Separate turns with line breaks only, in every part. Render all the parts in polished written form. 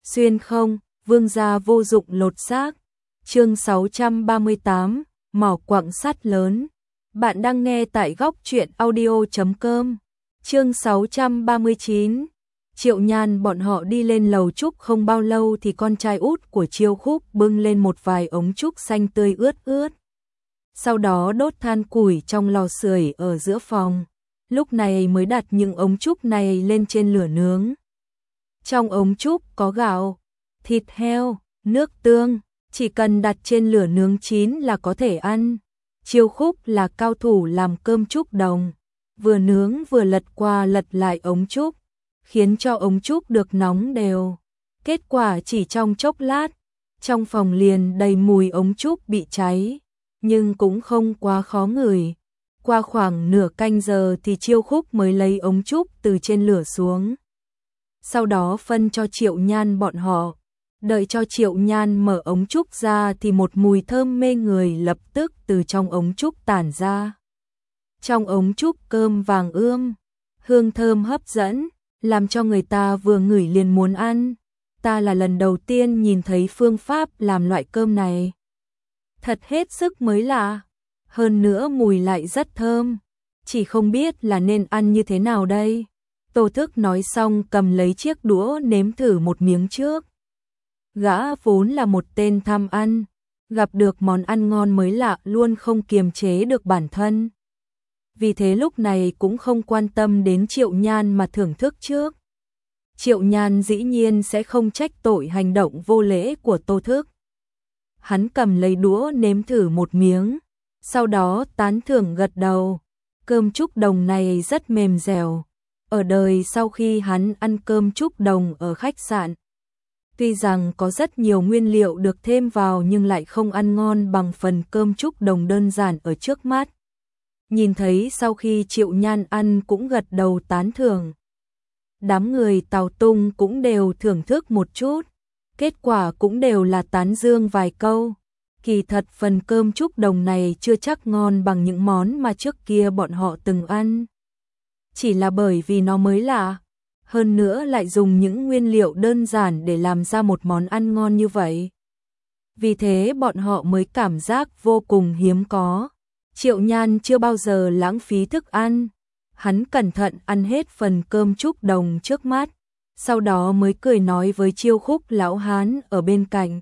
Xuyên không, vương gia vô dụng lột xác. Chương 638, mỏ quặng sắt lớn. Bạn đang nghe tại góc truyện audio.com. Chương 639. Triệu Nhan bọn họ đi lên lầu trúc không bao lâu thì con trai út của Chiêu Khúc bưng lên một vài ống trúc xanh tươi ướt ướt. Sau đó đốt than củi trong lò sưởi ở giữa phòng. Lúc này mới đặt những ống trúc này lên trên lửa nướng. Trong ống trúc có gạo, thịt heo, nước tương, chỉ cần đặt trên lửa nướng chín là có thể ăn. Chiêu Khúc là cao thủ làm cơm trúc đồng, vừa nướng vừa lật qua lật lại ống trúc, khiến cho ống trúc được nóng đều. Kết quả chỉ trong chốc lát, trong phòng liền đầy mùi ống trúc bị cháy, nhưng cũng không quá khó ngửi. Qua khoảng nửa canh giờ thì Chiêu Khúc mới lấy ống trúc từ trên lửa xuống. Sau đó phân cho Triệu Nhan bọn họ. Đợi cho Triệu Nhan mở ống trúc ra thì một mùi thơm mê người lập tức từ trong ống trúc tản ra. Trong ống trúc cơm vàng ươm, hương thơm hấp dẫn, làm cho người ta vừa ngửi liền muốn ăn. Ta là lần đầu tiên nhìn thấy phương pháp làm loại cơm này. Thật hết sức mới lạ, hơn nữa mùi lại rất thơm, chỉ không biết là nên ăn như thế nào đây. Tô Thức nói xong cầm lấy chiếc đũa nếm thử một miếng trước. Gã vốn là một tên tham ăn, gặp được món ăn ngon mới lạ luôn không kiềm chế được bản thân. Vì thế lúc này cũng không quan tâm đến Triệu Nhan mà thưởng thức trước. Triệu Nhan dĩ nhiên sẽ không trách tội hành động vô lễ của Tô Thức. Hắn cầm lấy đũa nếm thử một miếng, sau đó tán thưởng gật đầu. Cơm trúc đồng này rất mềm dẻo. Ở đời sau khi hắn ăn cơm trúc đồng ở khách sạn, tuy rằng có rất nhiều nguyên liệu được thêm vào nhưng lại không ăn ngon bằng phần cơm trúc đồng đơn giản ở trước mắt. Nhìn thấy sau khi Triệu Nhan ăn cũng gật đầu tán thưởng. Đám người Tào Tung cũng đều thưởng thức một chút, kết quả cũng đều là tán dương vài câu. Kỳ thật phần cơm trúc đồng này chưa chắc ngon bằng những món mà trước kia bọn họ từng ăn. Chỉ là bởi vì nó mới lạ, hơn nữa lại dùng những nguyên liệu đơn giản để làm ra một món ăn ngon như vậy. Vì thế bọn họ mới cảm giác vô cùng hiếm có. Triệu Nhan chưa bao giờ lãng phí thức ăn. Hắn cẩn thận ăn hết phần cơm trúc đồng trước mắt, sau đó mới cười nói với Chiêu Khúc lão hán ở bên cạnh.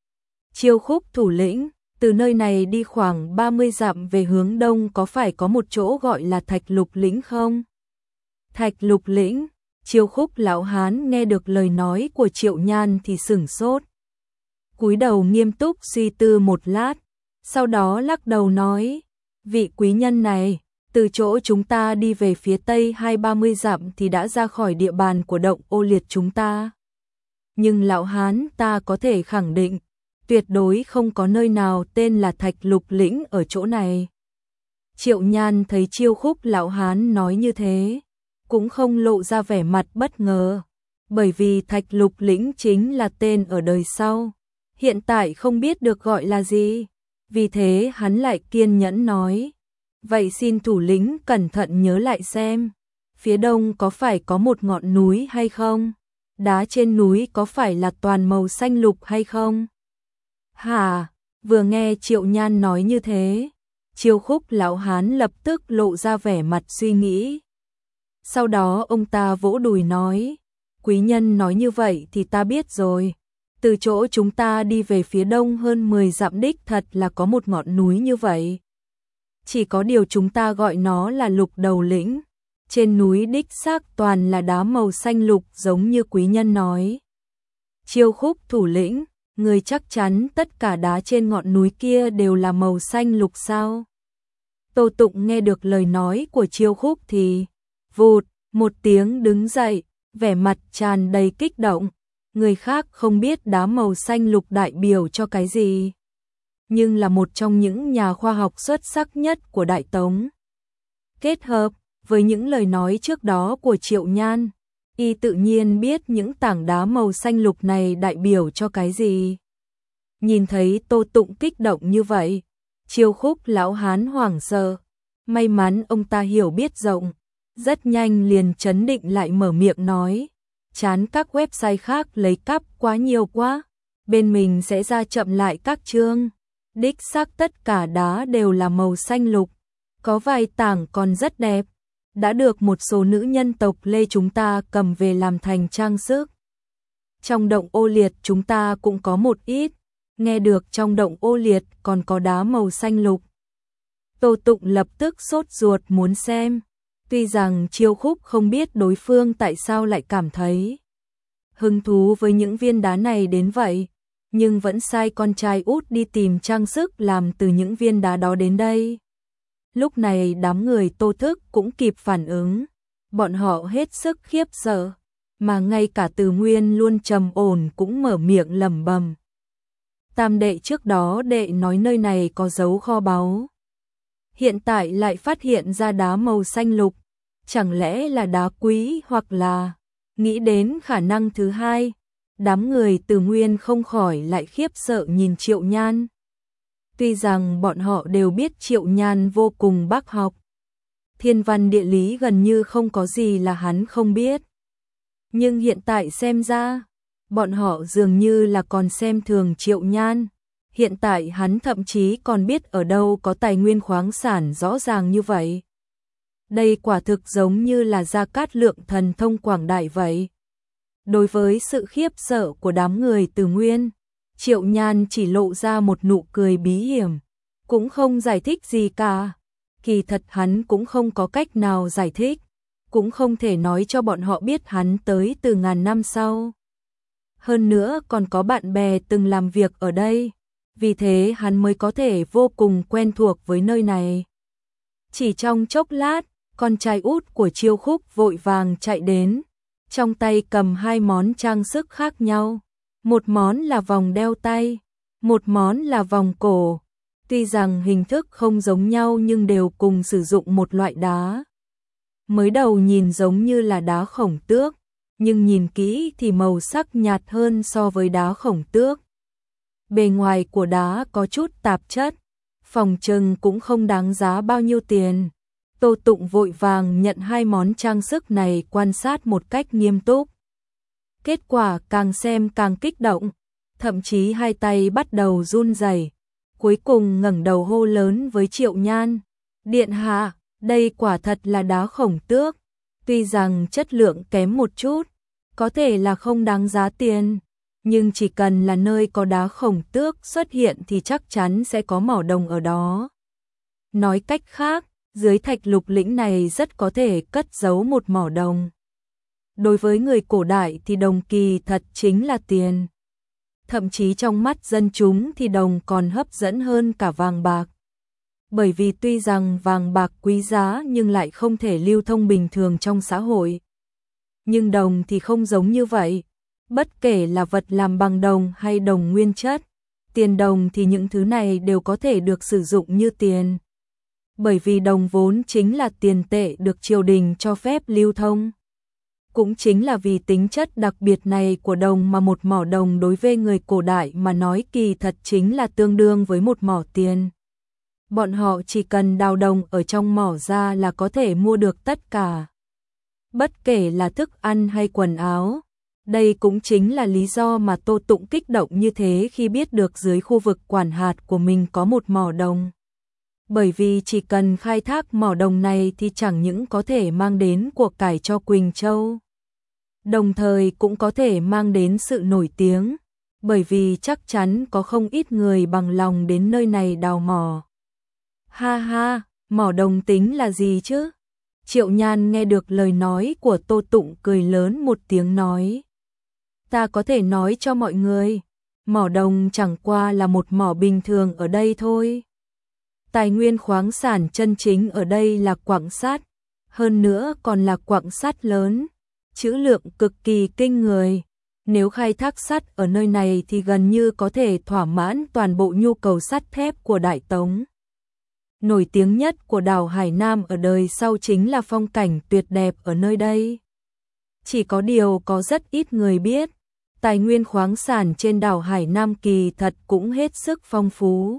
Chiêu Khúc thủ lĩnh, từ nơi này đi khoảng 30 dặm về hướng đông có phải có một chỗ gọi là Thạch Lục Lĩnh không? Thạch Lục Lĩnh. Chiêu Khúc lão hán nghe được lời nói của Triệu Nhan thì sửng sốt. Cúi đầu nghiêm túc suy tư một lát, sau đó lắc đầu nói, vị quý nhân này, từ chỗ chúng ta đi về phía tây 20-30 dặm thì đã ra khỏi địa bàn của động Ô Liệt chúng ta. Nhưng lão hán ta có thể khẳng định, tuyệt đối không có nơi nào tên là Thạch Lục Lĩnh ở chỗ này. Triệu Nhan thấy Chiêu Khúc lão hán nói như thế, cũng không lộ ra vẻ mặt bất ngờ, bởi vì Thạch Lục Lĩnh chính là tên ở đời sau, hiện tại không biết được gọi là gì. Vì thế hắn lại kiên nhẫn nói, vậy xin thủ lĩnh cẩn thận nhớ lại xem, phía đông có phải có một ngọn núi hay không? Đá trên núi có phải là toàn màu xanh lục hay không? Hả? Vừa nghe Triệu Nhan nói như thế, Chiêu Khúc lão hán lập tức lộ ra vẻ mặt suy nghĩ. Sau đó ông ta vỗ đùi nói, quý nhân nói như vậy thì ta biết rồi. Từ chỗ chúng ta đi về phía đông hơn 10 dặm đích thật là có một ngọn núi như vậy. Chỉ có điều chúng ta gọi nó là Lục Đầu Lĩnh. Trên núi đích xác toàn là đá màu xanh lục giống như quý nhân nói. Chiêu Khúc thủ lĩnh, người chắc chắn tất cả đá trên ngọn núi kia đều là màu xanh lục sao? Tô Tụng nghe được lời nói của Chiêu Khúc thì vụt một tiếng đứng dậy, vẻ mặt tràn đầy kích động. Người khác không biết đá màu xanh lục đại biểu cho cái gì, nhưng là một trong những nhà khoa học xuất sắc nhất của Đại Tống. Kết hợp với những lời nói trước đó của Triệu Nhan, y tự nhiên biết những tảng đá màu xanh lục này đại biểu cho cái gì. Nhìn thấy Tô Tụng kích động như vậy, Chiêu Khúc lão hán hoảng sợ. May mắn ông ta hiểu biết rộng, rất nhanh liền trấn định lại mở miệng nói, chán các website khác lấy cắp quá nhiều quá, bên mình sẽ ra chậm lại các chương. Đích xác tất cả đá đều là màu xanh lục, có vài tảng còn rất đẹp, đã được một số nữ nhân tộc Lê chúng ta cầm về làm thành trang sức. Trong động Ô Liệt chúng ta cũng có một ít, nghe được trong động Ô Liệt còn có đá màu xanh lục. Tô Tụng lập tức sốt ruột muốn xem, tuy rằng Chiêu Khúc không biết đối phương tại sao lại cảm thấy hứng thú với những viên đá này đến vậy, nhưng vẫn sai con trai út đi tìm trang sức làm từ những viên đá đó đến đây. Lúc này đám người Tô Thức cũng kịp phản ứng, bọn họ hết sức khiếp sợ, mà ngay cả Từ Nguyên luôn trầm ổn cũng mở miệng lẩm bẩm. Tam đệ trước đó đệ nói nơi này có dấu kho báu, hiện tại lại phát hiện ra đá màu xanh lục, chẳng lẽ là đá quý hoặc là... Nghĩ đến khả năng thứ hai, đám người Từ Nguyên không khỏi lại khiếp sợ nhìn Triệu Nhan. Tuy rằng bọn họ đều biết Triệu Nhan vô cùng bác học, thiên văn địa lý gần như không có gì là hắn không biết. Nhưng hiện tại xem ra, bọn họ dường như là còn xem thường Triệu Nhan. Hiện tại hắn thậm chí còn biết ở đâu có tài nguyên khoáng sản rõ ràng như vậy. Đây quả thực giống như là Gia Cát Lượng thần thông quảng đại vậy. Đối với sự khiếp sợ của đám người Từ Nguyên, Triệu Nhan chỉ lộ ra một nụ cười bí hiểm, cũng không giải thích gì cả. Kỳ thật hắn cũng không có cách nào giải thích, cũng không thể nói cho bọn họ biết hắn tới từ ngàn năm sau. Hơn nữa còn có bạn bè từng làm việc ở đây, vì thế hắn mới có thể vô cùng quen thuộc với nơi này. Chỉ trong chốc lát, con trai út của Chiêu Khúc vội vàng chạy đến, trong tay cầm hai món trang sức khác nhau. Một món là vòng đeo tay, một món là vòng cổ. Tuy rằng hình thức không giống nhau nhưng đều cùng sử dụng một loại đá. Mới đầu nhìn giống như là đá khổng tước, nhưng nhìn kỹ thì màu sắc nhạt hơn so với đá khổng tước. Bề ngoài của đá có chút tạp chất, phòng trừng cũng không đáng giá bao nhiêu tiền. Tô Tụng vội vàng nhận hai món trang sức này quan sát một cách nghiêm túc. Kết quả càng xem càng kích động, thậm chí hai tay bắt đầu run rẩy. Cuối cùng ngẩng đầu hô lớn với Triệu Nhan, Điện hạ, đây quả thật là đá khổng tước, tuy rằng chất lượng kém một chút, có thể là không đáng giá tiền, nhưng chỉ cần là nơi có đá khổng tước xuất hiện thì chắc chắn sẽ có mỏ đồng ở đó. Nói cách khác, dưới thạch lục lĩnh này rất có thể cất giấu một mỏ đồng. Đối với người cổ đại thì đồng kỳ thật chính là tiền. Thậm chí trong mắt dân chúng thì đồng còn hấp dẫn hơn cả vàng bạc. Bởi vì tuy rằng vàng bạc quý giá nhưng lại không thể lưu thông bình thường trong xã hội. Nhưng đồng thì không giống như vậy. Bất kể là vật làm bằng đồng hay đồng nguyên chất, tiền đồng thì những thứ này đều có thể được sử dụng như tiền. Bởi vì đồng vốn chính là tiền tệ được triều đình cho phép lưu thông. Cũng chính là vì tính chất đặc biệt này của đồng mà một mỏ đồng đối với người cổ đại mà nói kỳ thật chính là tương đương với một mỏ tiền. Bọn họ chỉ cần đào đồng ở trong mỏ ra là có thể mua được tất cả. Bất kể là thức ăn hay quần áo. Đây cũng chính là lý do mà Tô Tụng kích động như thế khi biết được dưới khu vực quản hạt của mình có một mỏ đồng. Bởi vì chỉ cần khai thác mỏ đồng này thì chẳng những có thể mang đến của cải cho Quỳnh Châu, đồng thời cũng có thể mang đến sự nổi tiếng, bởi vì chắc chắn có không ít người bằng lòng đến nơi này đào mỏ. Ha ha, mỏ đồng tính là gì chứ? Triệu Nhan nghe được lời nói của Tô Tụng cười lớn một tiếng nói. Ta có thể nói cho mọi người, mỏ đồng chẳng qua là một mỏ bình thường ở đây thôi. Tài nguyên khoáng sản chân chính ở đây là quặng sắt, hơn nữa còn là quặng sắt lớn, trữ lượng cực kỳ kinh người. Nếu khai thác sắt ở nơi này thì gần như có thể thỏa mãn toàn bộ nhu cầu sắt thép của Đại Tống. Nổi tiếng nhất của đảo Hải Nam ở đời sau chính là phong cảnh tuyệt đẹp ở nơi đây. Chỉ có điều có rất ít người biết, tài nguyên khoáng sản trên đảo Hải Nam kỳ thật cũng hết sức phong phú.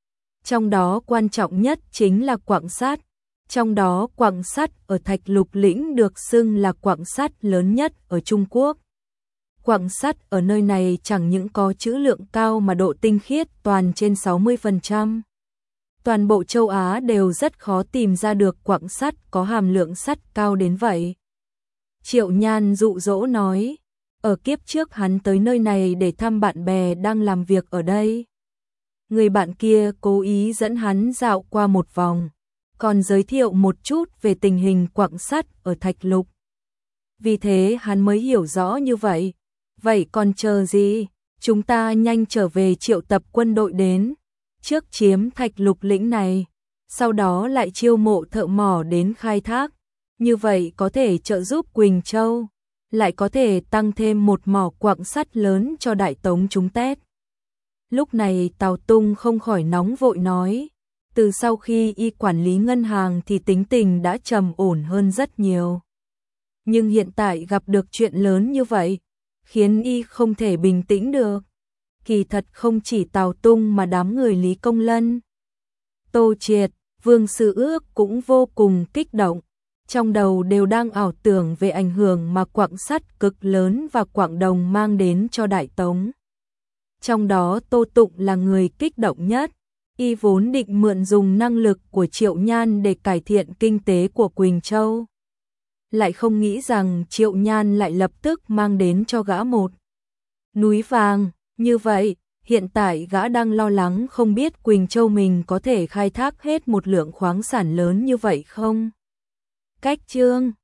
Trong đó quan trọng nhất chính là quặng sắt. Trong đó quặng sắt ở Thạch Lục Lĩnh được xưng là quặng sắt lớn nhất ở Trung Quốc. Quặng sắt ở nơi này chẳng những có trữ lượng cao mà độ tinh khiết toàn trên 60%. Toàn bộ châu Á đều rất khó tìm ra được quặng sắt có hàm lượng sắt cao đến vậy. Triệu Nhan dụ dỗ nói, ở kiếp trước hắn tới nơi này để thăm bạn bè đang làm việc ở đây. Người bạn kia cố ý dẫn hắn dạo qua một vòng, còn giới thiệu một chút về tình hình quặng sắt ở Thạch Lục. Vì thế hắn mới hiểu rõ như vậy. Vậy còn chờ gì? Chúng ta nhanh trở về triệu tập quân đội đến, trước chiếm Thạch Lục lĩnh này, sau đó lại chiêu mộ thợ mỏ đến khai thác. Như vậy có thể trợ giúp Quỳnh Châu, lại có thể tăng thêm một mỏ quặng sắt lớn cho Đại Tống chúng tét. Lúc này Tào Tung không khỏi nóng vội nói, từ sau khi y quản lý ngân hàng thì tính tình đã trầm ổn hơn rất nhiều. Nhưng hiện tại gặp được chuyện lớn như vậy, khiến y không thể bình tĩnh được. Kỳ thật không chỉ Tào Tung mà đám người Lý Công Lân, Tô Triệt, Vương Sư Ước cũng vô cùng kích động. Trong đầu đều đang ảo tưởng về ảnh hưởng mà quặng sắt cực lớn và quặng đồng mang đến cho Đại Tống. Trong đó Tô Tụng là người kích động nhất, y vốn định mượn dùng năng lực của Triệu Nhan để cải thiện kinh tế của Quỳnh Châu. Lại không nghĩ rằng Triệu Nhan lại lập tức mang đến cho gã một núi vàng, như vậy, hiện tại gã đang lo lắng không biết Quỳnh Châu mình có thể khai thác hết một lượng khoáng sản lớn như vậy không? Cách chương